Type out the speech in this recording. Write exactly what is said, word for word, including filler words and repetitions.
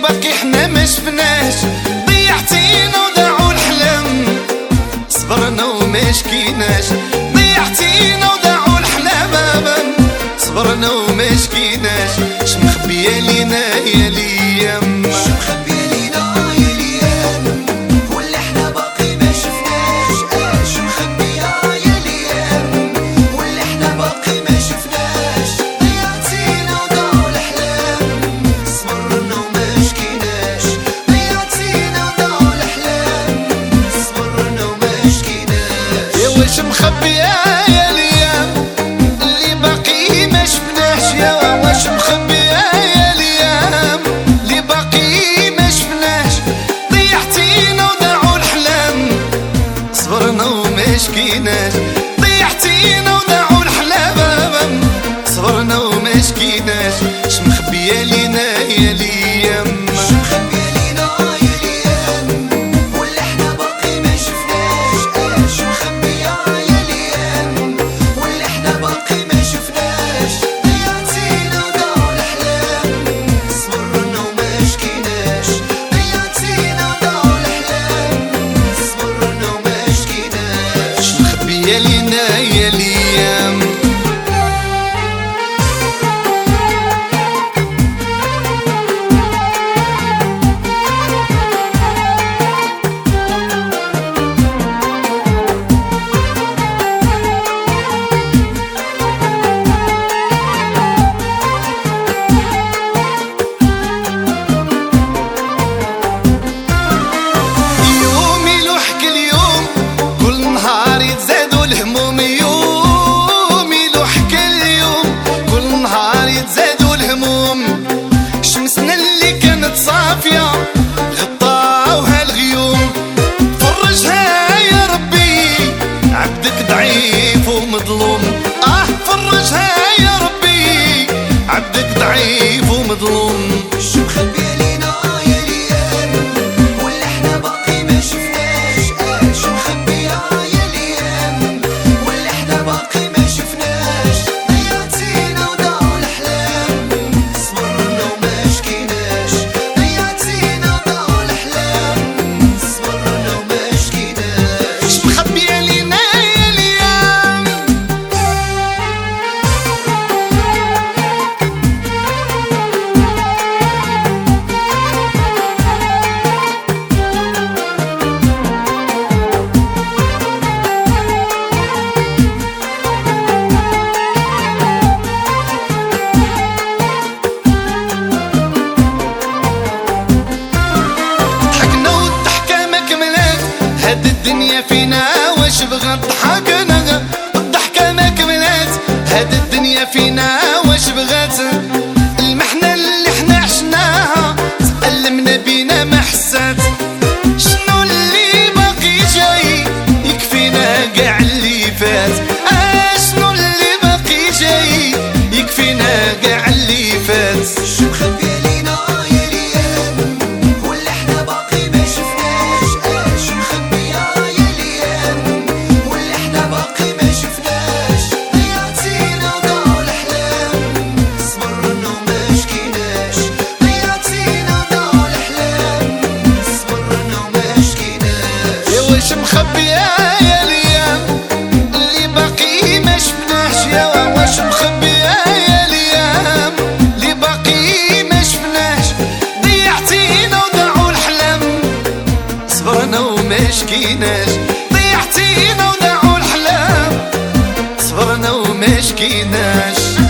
باقي حنا ما شفناش، ضيعتينا وضاعوا الحلم، صبرنا وما شكيناش، ضيعتينا وضاعوا الحلم، صبرنا وما شكيناش. شمخبية لينا يا ليام، شمخبية لينا يا ليام، واللي احنا باقي ما شفناش. اه شمخبية يا ليام، واللي احنا باقي ما شفناش. ضيعتينا وضاعوا الأحلام، صبرنا وما شكيناش. ضيعتينا وضاعوا الأحلام، صبرنا وما شكيناش. يا واش مخبية يا ليام اللي باقي ما شفناش، يا واش مخبية يا ليام اللي باقي ما شفناش. ضيعتينا وضاعوا الحلام، صبرنا وما شكيناش. ضيعتينا وضاعوا الحلام، صبرنا وما شكيناش. شمخبية لينا يا ليام، شمخبية لينا يا ليام، واللي احنا باقي ما شفناش. اه شمخبية يا ليام، واللي احنا باقي ما شفناش. ضيعتينا وضاعوا الأحلام، صبرنا وما شكيناش. ضيعتينا وضاعوا الأحلام، صبرنا وما شكيناش. شمخبية لينا يا ليام. شمسنا اللي كانت صافية غطاوها الغيوم، فرجها يا ربي عبدك ضعيف ومظلوم. اه فرجها يا ربي عبدك ضعيف ومظلوم. شمخبية لينا يا ليام، واللي احنا باقي ما شفناش. اه شمخبية يا ليام، واللي احنا باقي ما شفناش. ضيعتينا وضاعوا الأحلام، صبرنا وما شكيناش. ضيعتينا وضاعوا الأحلام، صبرنا وما شكيناش. شمخبية لينا يا ليام، ضحكنا والضحكة ما كملت، هاد الدنيا فينا واش بغات ضحكنا. الضحكة ما كملت، هاد الدنيا فينا واش بغات. المحنة اللي احنا عشناها تألمنا بينا ما حسات. شنو اللي باقي جاي يكفينا قاع اللي فات. اه شنو اللي باقي جاي يكفينا قاع اللي فات. شمخبية لينا يا ليام، واللي احنا باقي ما شفناش. اه شمخبية يا ليام، واللي احنا باقي ما شفناش. ضيعتينا وضاعوا الأحلام، صبرنا وما شكيناش. ضيعتينا وضاعوا الأحلام، صبرنا وما شكيناش. يا واش مخبية يا ليام اللي باقي ما شفناش، يا واش مخبية يا ليام اللي باقي ما شفناش. ضيعتينا وضاعوا الحلم، صبرنا وما شكيناش. ضيعتينا وضاعوا الحلم، صبرنا وما شكيناش.